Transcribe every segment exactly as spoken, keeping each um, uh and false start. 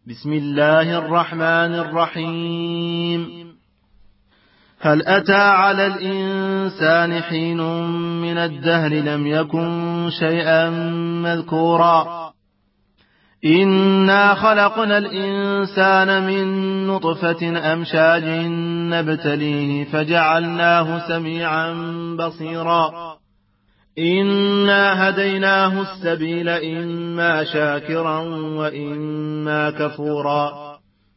بسم الله الرحمن الرحيم. هل أتى على الإنسان حين من الدهر لم يكن شيئا مذكورا إنا خلقنا الإنسان من نطفة أمشاج نبتليه فجعلناه سميعا بصيرا إنا هديناه السبيل إما شاكرا وإما كفورا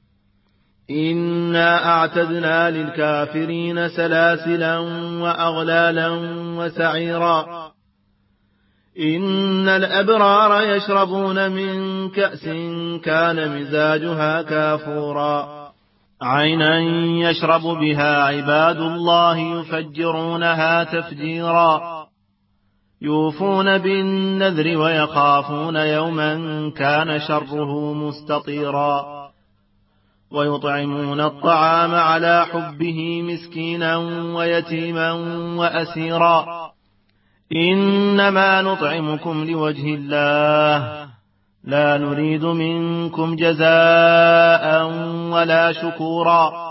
إنا أعتدنا للكافرين سلاسلا وأغلالا وسعيرا إن الأبرار يشربون من كأس كان مزاجها كافورا عينا يشرب بها عباد الله يفجرونها تفجيرا يوفون بالنذر ويخافون يوما كان شره مستطيرا ويطعمون الطعام على حبه مسكينا ويتيما وأسيرا إنما نطعمكم لوجه الله لا نريد منكم جزاء ولا شكورا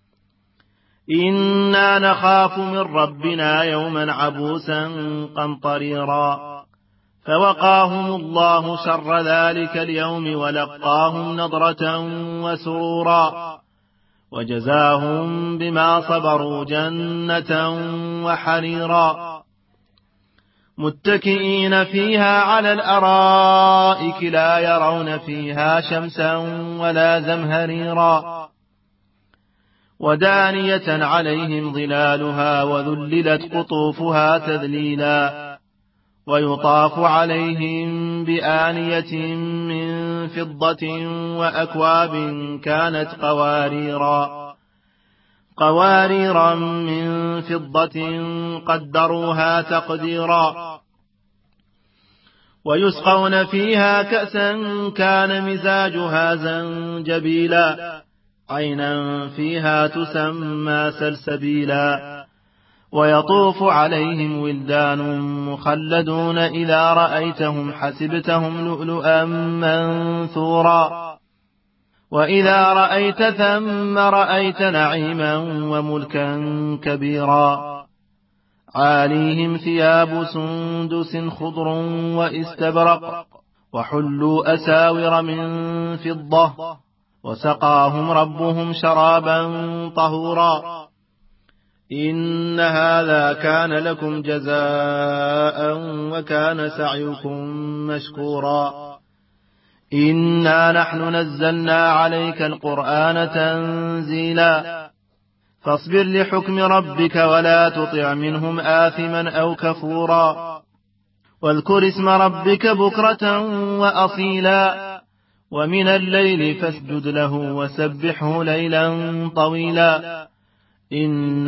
إنا نخاف من ربنا يوما عبوسا قمطريرا فوقاهم الله شر ذلك اليوم ولقاهم نضرة وسرورا وجزاهم بما صبروا جنة وحريرا متكئين فيها على الأرائك لا يرون فيها شمسا ولا زمهريرا ودانية عليهم ظلالها وذللت قطوفها تذليلا ويطاف عليهم بآنية من فضة وأكواب كانت قواريرا قواريرا من فضة قدروها تقديرا ويسقون فيها كأسا كان مزاجها زنجبيلا عينا فيها تسمى سلسبيلا ويطوف عليهم ولدان مخلدون إذا رأيتهم حسبتهم لؤلؤا منثورا وإذا رأيت ثم رأيت نعيما وملكا كبيرا عاليهم ثياب سندس خضر واستبرق وحلوا أساور من فضة وسقاهم ربهم شرابا طهورا إن هذا كان لكم جزاء وكان سعيكم مشكورا إنا نحن نزلنا عليك القرآن تنزيلا فاصبر لحكم ربك ولا تطع منهم آثما أو كفورا واذكر اسم ربك بكرة وأصيلا ومن الليل فاسجد له وسبحه ليلا طويلا إن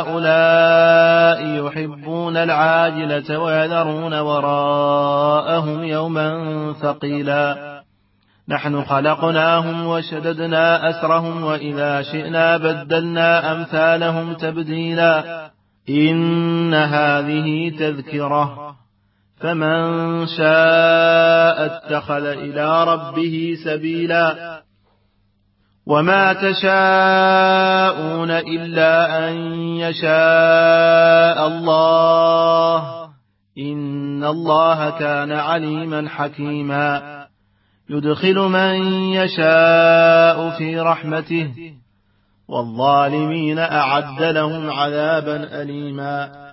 هؤلاء يحبون العاجلة ويذرون وراءهم يوما ثقيلا نحن خلقناهم وشددنا أسرهم وإذا شئنا بدلنا أمثالهم تبديلا إن هذه تذكرة فمن شاء اتخذ إلى ربه سبيلا وما تشاءون إلا أن يشاء الله إن الله كان عليما حكيما يدخل من يشاء في رحمته والظالمين أعد لهم عذابا أليما